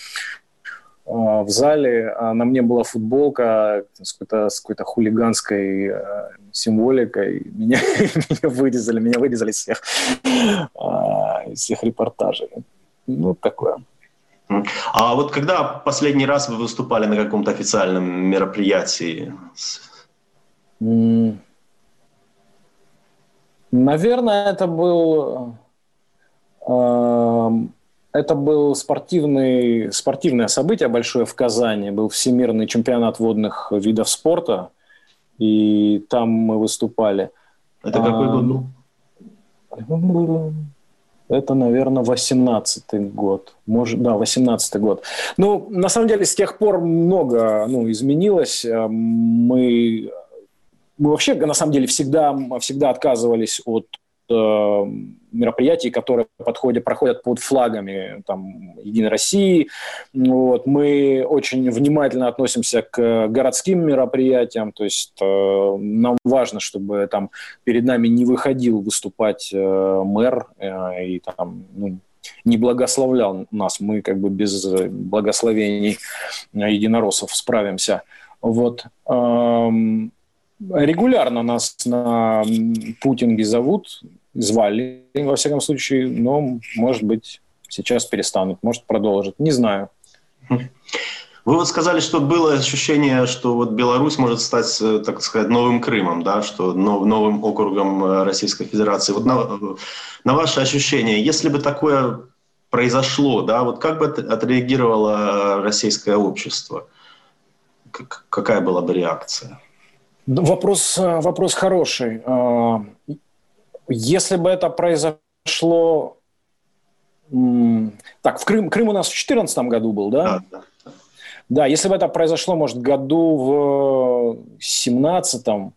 в зале, а на мне была футболка с какой-то хулиганской символикой. Меня вырезали из всех репортажей. Такое. А вот когда последний раз вы выступали на каком-то официальном мероприятии? Наверное, это был спортивное событие большое в Казани. Был всемирный чемпионат водных видов спорта, и там мы выступали. Это какой год был? Это, наверное, 18-й год. Может, да, 18-й год. На самом деле, с тех пор много изменилось. Мы вообще, на самом деле, всегда отказывались от мероприятий, которые проходят под флагами Единой России. Вот. Мы очень внимательно относимся к городским мероприятиям, то есть нам важно, чтобы перед нами не выходил выступать мэр и не благословлял нас. Мы как бы без благословений единороссов справимся. Вот. Регулярно нас на путинги звали, во всяком случае, но, может быть, сейчас перестанут, может, продолжат, не знаю. Вы вот сказали, что было ощущение, что вот Беларусь может стать, так сказать, новым Крымом, да, что новым округом Российской Федерации. Вот на ваше ощущение, если бы такое произошло, да, вот как бы отреагировало российское общество? Какая была бы реакция? Вопрос хороший. Если бы это произошло... Так, Крым у нас в 2014 году был, да? Да. Да, если бы это произошло, может, году в 2017,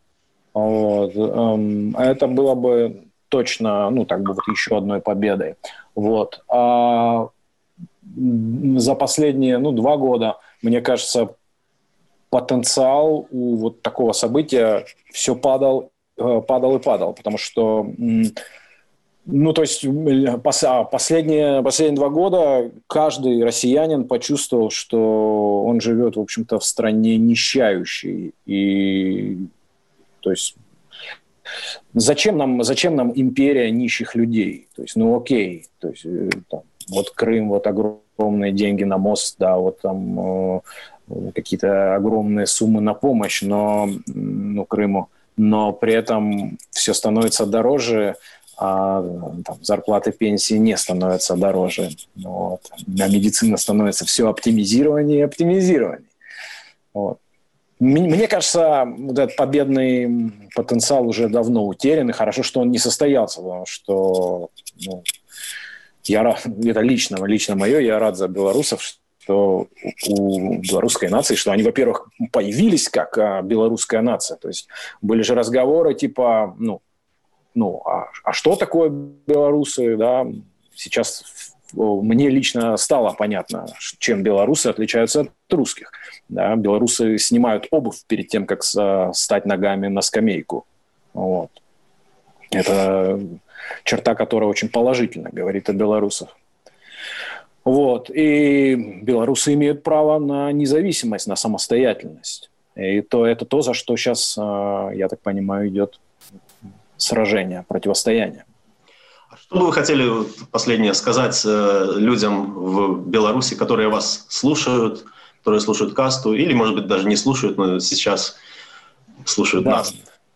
это было бы точно, еще одной победой. Вот. А за последние, 2 года, мне кажется, потенциал у вот такого события все падал, потому что, то есть последние 2 года каждый россиянин почувствовал, что он живет, в общем-то, в стране нищающей. И, то есть, Зачем нам империя нищих людей? То есть, ну окей, то есть, там, вот Крым, вот огромные деньги на мост, да, вот там какие-то огромные суммы на помощь, но, ну, Крыму, но при этом все становится дороже, а там, зарплаты, пенсии не становятся дороже. Вот. А медицина становится все оптимизирование и оптимизирование. Вот. Мне кажется, вот этот победный потенциал уже давно утерян, и хорошо, что он не состоялся, потому что, ну, это лично мое, я рад за белорусов, что у белорусской нации, что они, во-первых, появились как белорусская нация. То есть были же разговоры типа, а что такое белорусы, да? Сейчас мне лично стало понятно, чем белорусы отличаются от русских. Да? Белорусы снимают обувь перед тем, как стать ногами на скамейку. Вот. Это черта, которая очень положительно говорит о белорусах. Вот. И белорусы имеют право на независимость, на самостоятельность. И это то, за что сейчас, я так понимаю, идет сражение, противостояние. Что бы вы хотели последнее сказать людям в Беларуси, которые вас слушают, которые слушают касту, или, может быть, даже не слушают, но сейчас слушают нас?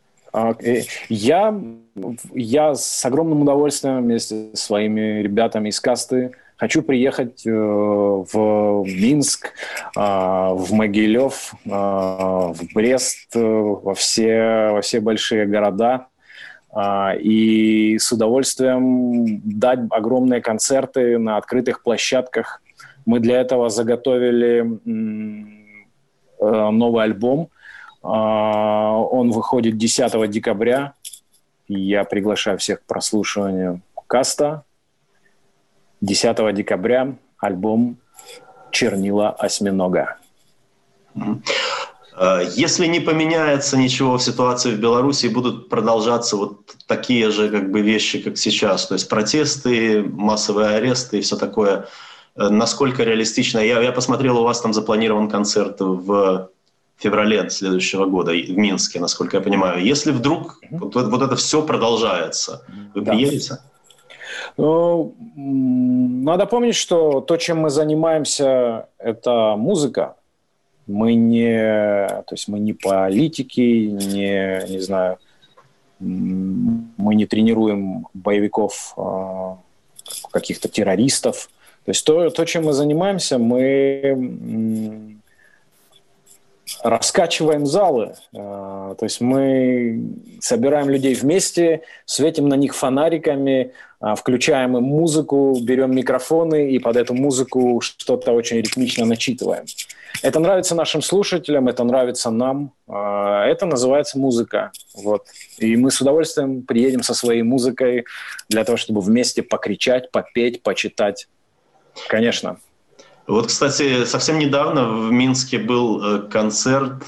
Я с огромным удовольствием вместе со своими ребятами из касты хочу приехать в Минск, в Могилев, в Брест, во все большие города. И с удовольствием дать огромные концерты на открытых площадках. Мы для этого заготовили новый альбом. Он выходит 10 декабря. Я приглашаю всех к прослушиванию каста. 10 декабря альбом «Чернила осьминога». Если не поменяется ничего в ситуации в Беларуси, будут продолжаться вот такие же как бы вещи, как сейчас, то есть протесты, массовые аресты и все такое. Насколько реалистично? Я посмотрел, у вас там запланирован концерт в феврале следующего года в Минске, насколько я понимаю. Если вдруг вот это все продолжается, вы приедете? Ну, надо помнить, что то, чем мы занимаемся, это музыка. Мы не политики, не знаю, мы не тренируем боевиков, каких-то террористов. То есть то, чем мы занимаемся, мы раскачиваем залы. То есть мы собираем людей вместе, светим на них фонариками, включаем им музыку, берем микрофоны и под эту музыку что-то очень ритмично начитываем. Это нравится нашим слушателям, это нравится нам. Это называется музыка. Вот. И мы с удовольствием приедем со своей музыкой для того, чтобы вместе покричать, попеть, почитать. Конечно. Вот, кстати, совсем недавно в Минске был концерт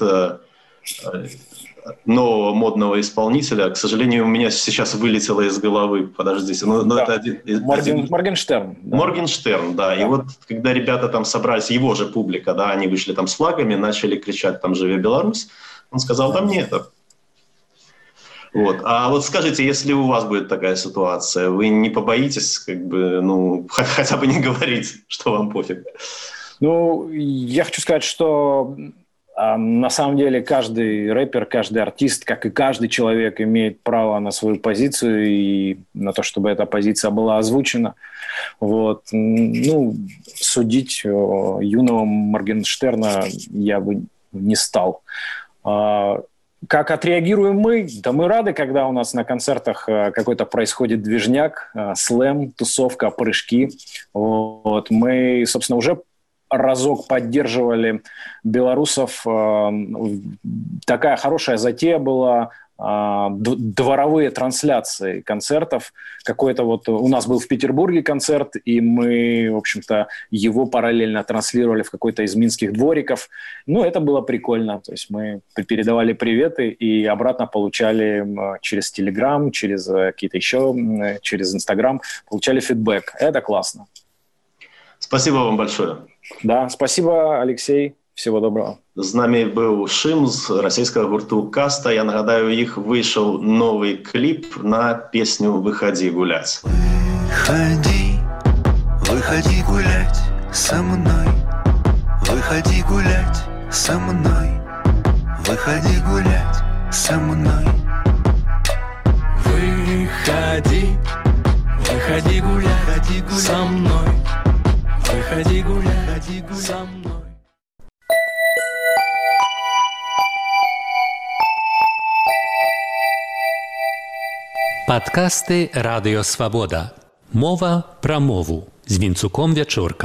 нового модного исполнителя. К сожалению, у меня сейчас вылетело из головы. Подождите. Да. Это Моргенштерн. Да. Моргенштерн, да. И вот, когда ребята там собрались, его же публика, да, они вышли там с флагами, начали кричать там «Живи Беларусь», он сказал: «Да мне это». Вот. А вот скажите, если у вас будет такая ситуация, вы не побоитесь, как бы, хотя бы не говорить, что вам пофиг? Ну, я хочу сказать, что на самом деле каждый рэпер, каждый артист, как и каждый человек, имеет право на свою позицию и на то, чтобы эта позиция была озвучена. Вот. Ну, судить юного Моргенштерна я бы не стал. Как отреагируем мы? Да мы рады, когда у нас на концертах какой-то происходит движняк, слэм, тусовка, прыжки. Вот. Мы, собственно, уже разок поддерживали белорусов. Такая хорошая затея была. Дворовые трансляции концертов. Какой-то вот у нас был в Петербурге концерт, и мы, в общем-то, его параллельно транслировали в какой-то из минских двориков. Ну, это было прикольно. То есть мы передавали приветы и обратно получали через Телеграм, через какие-то еще, через Инстаграм, получали фидбэк. Это классно. Спасибо вам большое. Да, спасибо, Алексей. Всего доброго. З намі быў Шым з расійскага гурту «Каста». Я нагадаю, у іх выйшаў новы кліп на песню «Выходи гулять». Выходи, выходи гулять со мной. Выходи гулять со мной. Выходи гулять со мной. Выходи, выходи гулять со мной. Выходи гулять со мной. Падкасты «Радыё Свабода». Мова пра мову з Вінцуком Вячоркам.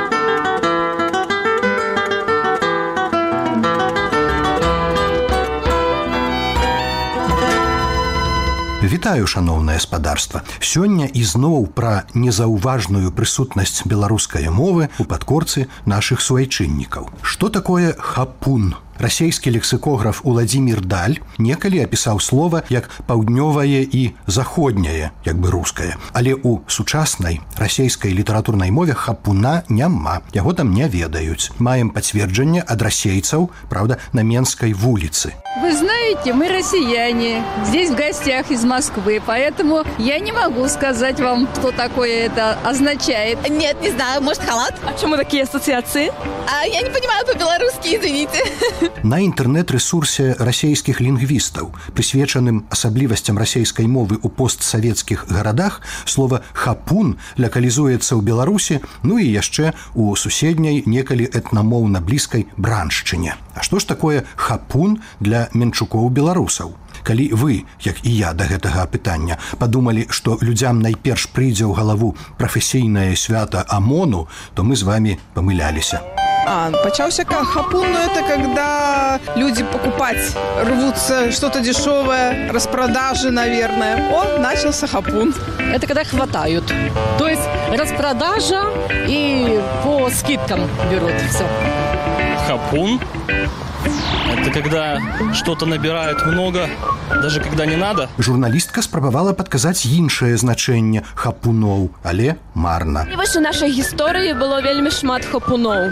Вітаю, шаноўнае спадарства. Сёння ізноў пра незаўважную прысутнасць беларускай мовы у падкорцы нашых суайчыннікаў. Што такое хапун? Расійскі лексікограф Уладзімір Даль некалі апісаў слова як паўднёвае і заходняе, як бы рускае. Але ў сучаснай расійскай літаратурнай мове хапуна няма, яго там не ведаюць. Маем пацверджанне ад расейцаў, правда, на Менскай вуліцы. Вы знаете, мы россияне, здесь в гостях из Москвы, поэтому я не могу сказать вам, что такое это означает. Нет, не знаю, может, халат? А почему такие ассоциации? Я не понимаю по-белорусски, извините. На інтэрнэт-рэсурсе расійскіх лінгвістаў, прысвечаным асаблівасцям расійскай мовы ў постсавецкіх гарадах, слова «хапун» лакалізуецца ў Беларусі, ну і яшчэ ў суседняй некалі этнамоўна блізкай Браншчыне. А што ж такое хапун для менчукоў-беларусаў? Калі вы, як і я да гэтага пытання, падумалі, што людзям найперш прыйдзе ў галаву прафесійнае свята АМОНу, то мы з вами памыляліся. Почался хапун, но это когда люди покупать рвутся что-то дешевое, распродажи, наверное. Начался хапун. Это когда хватают. То есть распродажа и по скидкам берут все. Хапун – это когда что-то набирают много, даже когда не надо. Журналістка спрабавала падказаць іншае значэнне хапуноў, але марна. У нашай гісторыі было вельмі шмат хапуноў.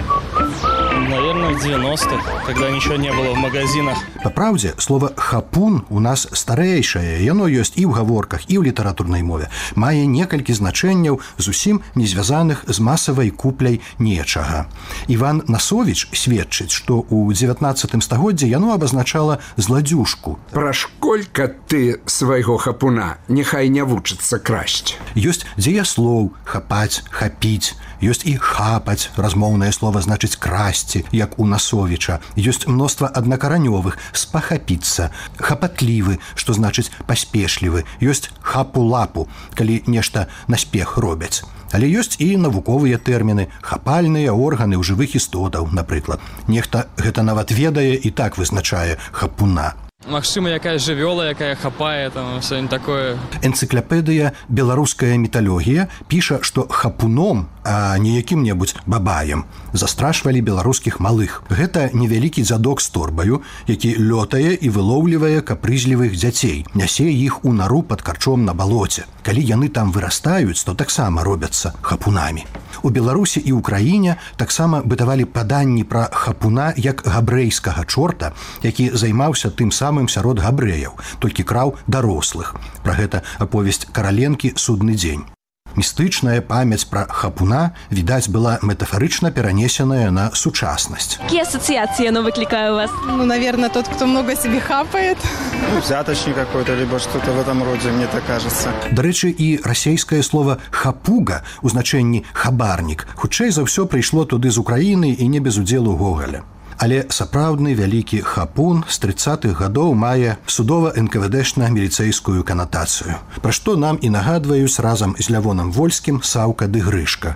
Наверное, в 90-х, когда ничего не было в магазинах. Па праўдзе, слова «хапун» у нас старэйшае. Яно ёсць і ў гаворках, і ў літаратурнай мове. Мае некалькі значэнняў, зусім не звязаных з масавай купляй нечага. Іван Насовіч сведчыць, што ў 19 стагоддзі яно абазначала зладзюжку. Пра школька ты свайго хапуна, няхай не вучыцца красць. Ёсць дзеяслоў «хапаць», «хапіць». Ёсць і «хапаць», размоўнае слова значыць «красці», як у Насовіча. Ёсць мноства аднакаранёвых «спахапіцца», «хапатлівы», што значыць «паспешлівы». Ёсць «хапу-лапу», калі нешта наспех робяць. Але ёсць і навуковыя тэрміны, хапальныя органы ў жывых істотаў, напрыклад. Нехта гэта нават ведае і так вызначае хапуна. Магчыма, якая жывёла, якая хапае, там что-нибудь такое. Энцыклапедыя «Беларуская міталогія» піша, што хапуном, а не якім-небудзь бабаем, застрашвалі беларускіх малых. Гэта невялікі дзядок з торбаю, які лётае і вылоўлівае капрызлівых дзяцей, нясе іх у нару пад карчом на балоце. Калі яны там вырастаюць, то таксама робяцца хапунамі. У Беларусі і ўкраіне таксама бытавалі паданні пра хапуна як габрэйскага чорта, які займаўся тым самым сярод габрэяў, толькі краў дарослых. Пра гэта аповесць Караленкі «Судны дзень». Містычная памяць пра хапуна, відаць, была метафорычна перанесеная на сучаснасць. Какие ассоциации оно выкликает у вас? Наверное, тот, кто много себе хапает. Взяточник какой-то, либо что-то в этом роде, мне так кажется. Дарэчы, і расійскае слова «хапуга» у значэнні «хабарнік» хутчэй за ўсё прыйшло туды з Украіны і не без удзелу Гогаля. Але сапраўдны вялікі хапун з 30-х гадоў мае судова-НКВДшна-міліцэйскую канатацыю, пра што нам і нагадваюць разам з Лявонам Вольскім Саўка ды Грышка.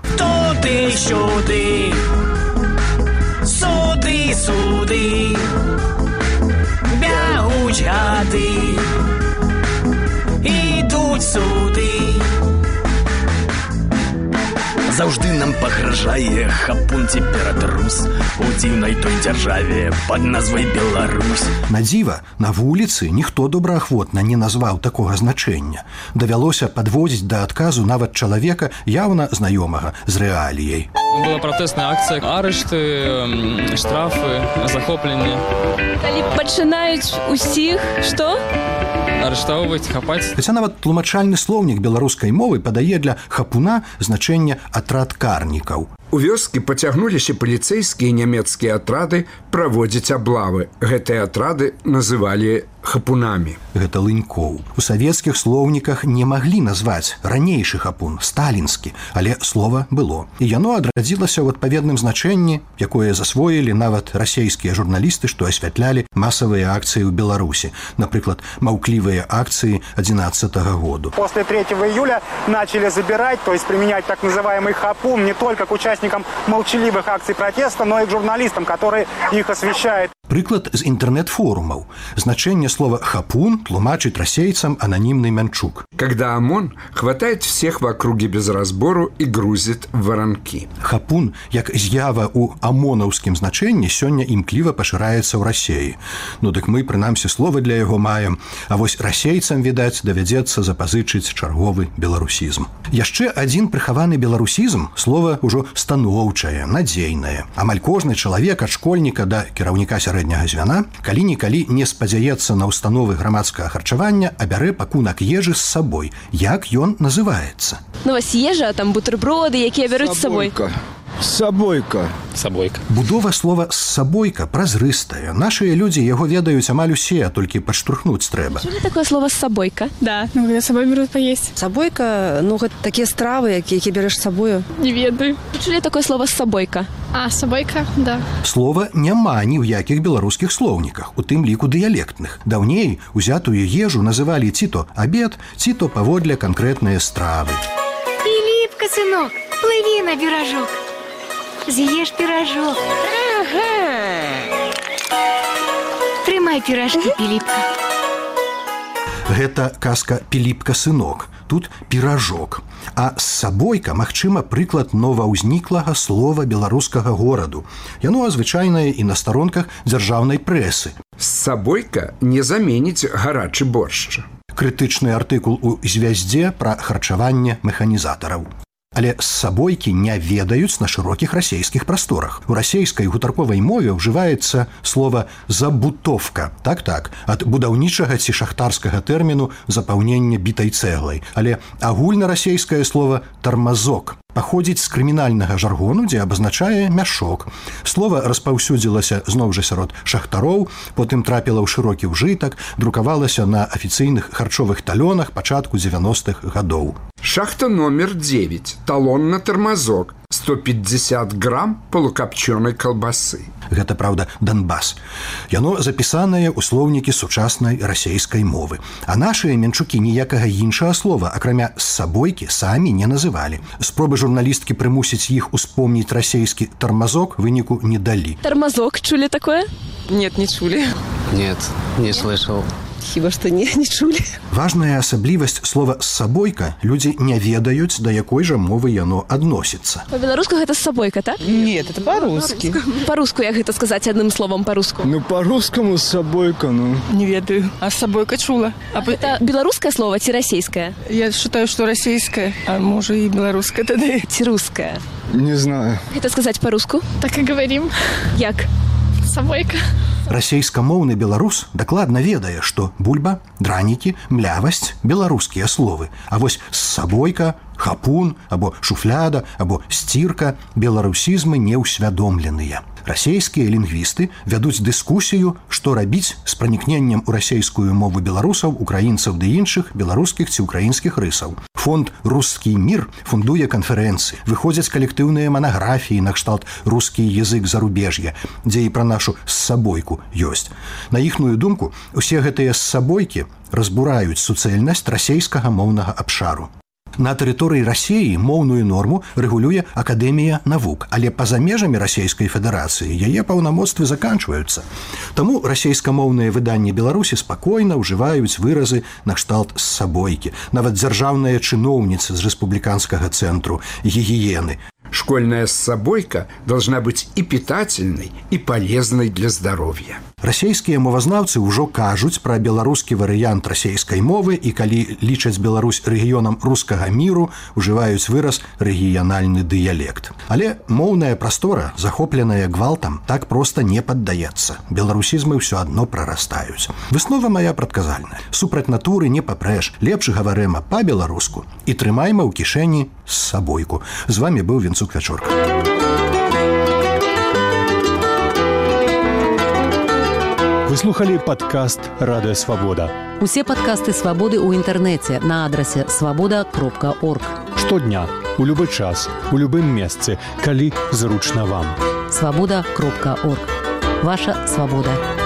Туды-сюды, суды-суды, бягуць гады, ідуць суды. Заўжды нам пагражае хапун цеператрус у дзіўнай той дзяржаве пад назвай Беларусь. На дзіва, на вуліцы ніхто добраахвотна не назваў такога значэння. Давялося падводзіць да адказу нават чалавека, яўна знаёмага з рэаліяй. Была протестная акция, арышты, штрафы, захоплення. Калі пачынаюць усіх, што? Арыштоўваць, хапаць. Хаця нават тлумачальны слоўнік беларускай мовы падае для хапуна значэнне атрад карнікаў. У вёскі пацягнуліся паліцэйскія нямецкія атрады праводзіць аблавы. Гэтыя атрады называлі хапунамі. Гэта Лынькоў. У савецкіх слоўніках не маглі назваць ранейшы хапун, сталінскі, але слова было. І яно адрадзілася ў адпаведным значэнні, якое засвоілі нават расейскія журналісты, што асвятлялі масавыя акцыі ў Беларусі. Напрыклад, маўклівыя акцыі 11-го году. После 3 июля начали забирать, то есть применять так называемый хапун не только к участникам молчаливых акций протеста, но и к журналистам, которые их освещают. Прыклад з інтэрнэт-форумаў. Значэнне слова «хапун» тлумачыць расейцам ананімны Мянчук. Когда ОМОН хватает всех в округе без разбору и грузит в воронки. Хапун, як з'ява ў амонаўскім значэнні, сёння імкліва пашыраецца ў Расеі. Ну дык мы, прынамсі, слова для яго маем, а вось расейцам, відаць, давядзецца запазычыць чарговы беларусізм. Яшчэ адзін прыхаваны беларусізм, слова ўжо станоўчае, надзейнае. Амаль кожны чалавек ад школьніка да кіраўніка сярэдняга звяна, калі-нікалі не спадзяецца на ўстановы грамадскага харчавання, а бярэ пакунак ежы з сабой. Як ён называецца? Ну вось ежа, там бутерброды, якія бяруць з сабой. Сабойка. Сабойка. Будова слова «сабойка» празрыстая. Нашыя людзі яго ведаюць амаль усе, толькі падштурхнуць трэба. Чулі такое слово «сабойка»? Да. Ну, когда с собой берут поесть. Сабойка, ну, гэта такія стравы, якія береш з сабою. Не ведаю. Чулі такое слово «сабойка»? А, сабойка, да. Слова няма ні ў якіх беларускіх слоўніках, у тым ліку дыялектных. Даўней узятую ежу называлі ці то абед, ці то паводле канкрэтныя стравы. Піліпка, сынок, плыві на піражок. З'еш піражок. Ага. Трымай піражкі, Піліпка. Гэта казка «Піліпка, сынок». Тут піражок. А «сабойка» магчыма прыклад новаўзніклага слова беларускага гораду. Яно звычайнае і на старонках дзяржаўнай прэсы. «Сабойка» не заменіць гарачы боршч. Крытычны артыкул у «Звяздзе» пра харчаванне механізатараў. Але «сабойкі» не ведаюць на шырокіх расейскіх прасторах. У расейскай гутарковай мове ўжываецца слова «забутовка». Так-так, ад будаўнічага ці шахтарскага тэрміну запаўнення бітай цэглай. Але агульнарасейскае слова «тармазок» паходзіць з крымінальнага жаргону, дзе абазначае мяшок. Слова распаўсюдзілася зноў жа сярод шахтароў, потым трапіла ў шырокі ўжытак, друкавалася на афіцыйных харчовых талонах пачатку 90-х гадоў. Шахта номер 9. Талон на тармазок. 150 грамм полукопченой колбасы. Гэта, праўда, Донбас. Яно запісанае ў слоўнікі сучаснай расейскай мовы. А нашыя менчукі ніякага іншага слова, акрамя «сабойкі», самі не называлі. Спробы журналісткі прымусіць іх успомніць расейскі тармазок выніку не далі. Тармазок, чулі такое? Нет, не чулі. Нет, не слышал. Хіба што не чулі. Важная асаблівасць слова «сабойка» людзі не ведаюць, да якой жа мовы яно адносіцца. Па-беларуску гэта «сабойка», так? Нет, это по-русски. По-руску як гэта сказаць адным словом по-руску? Ну, по-русскому «сабойка», ну. Не ведаю. А «сабойка» чула. А это беларускае слово ці расейскае? Я считаю, что российское, а может и белорусское тогда. Ці рускае? Не знаю. Гэта сказаць по-руску? Так и говорим. Як? «Сабойка». Расейскамоўны беларус дакладна ведае, што бульба, дранікі, млявасць – беларускія словы. А вось «сабойка», «хапун» або «шуфляда» або «сцірка» – беларусізмы неўсвядомленыя. Расейскія лінгвісты вядуць дыскусію, што рабіць з пранікненнем у расейскую мову беларусаў, украінцаў ды іншых беларускіх ці украінскіх рысаў. Фонд «Русский мир» фундуе канферэнцыі, выходзяць калектыўныя манаграфіі накшталт «Русский язык зарубежья», дзе і пра нашу «сабойку» ёсць. На іхную думку, усе гэтыя «сабойкі» разбураюць суцэльнасць расейскага моўнага абшару. На тэрыторыі Расеі моўную норму рэгулюе Акадэмія навук, але па-за межамі Расейскай Федэрацыі яе паўнамоцтвы заканчваюцца. Таму расейскамоўныя выданні Беларусі спакойна ўжываюць выразы накшталт «сабойкі». Нават дзяржаўныя чыноўніцы з рэспубліканскага цэнтру гігіены. Школьная «сабойка» должна быть и питательной, и полезной для здоровья. Расейскія мовазнаўцы ўжо кажуць пра беларускі варыянт расейскай мовы і калі лічаць Беларусь рэгіёнам рускага міру, ужываюць выраз рэгіянальны дыялект. Але моўная прастора, захопленая гвалтам, так проста не паддаецца. Беларусізмы ўсё адно прарастаюць. Выснова мая прадказальная. Супраць натуры не папрэш, лепш гаварэма па-беларуску і трымайма ў кішэні з сабойку. З вамі быў Вінцук Вячорка. Вы слухали падкаст «Радыё Свабода». Усе падкасты «Свабоды» ў інтэрнэце на адрасе свабода.орг. Штодня, у любы час, у любым месцы, калі зручна вам. Свабода.орг. Ваша свабода.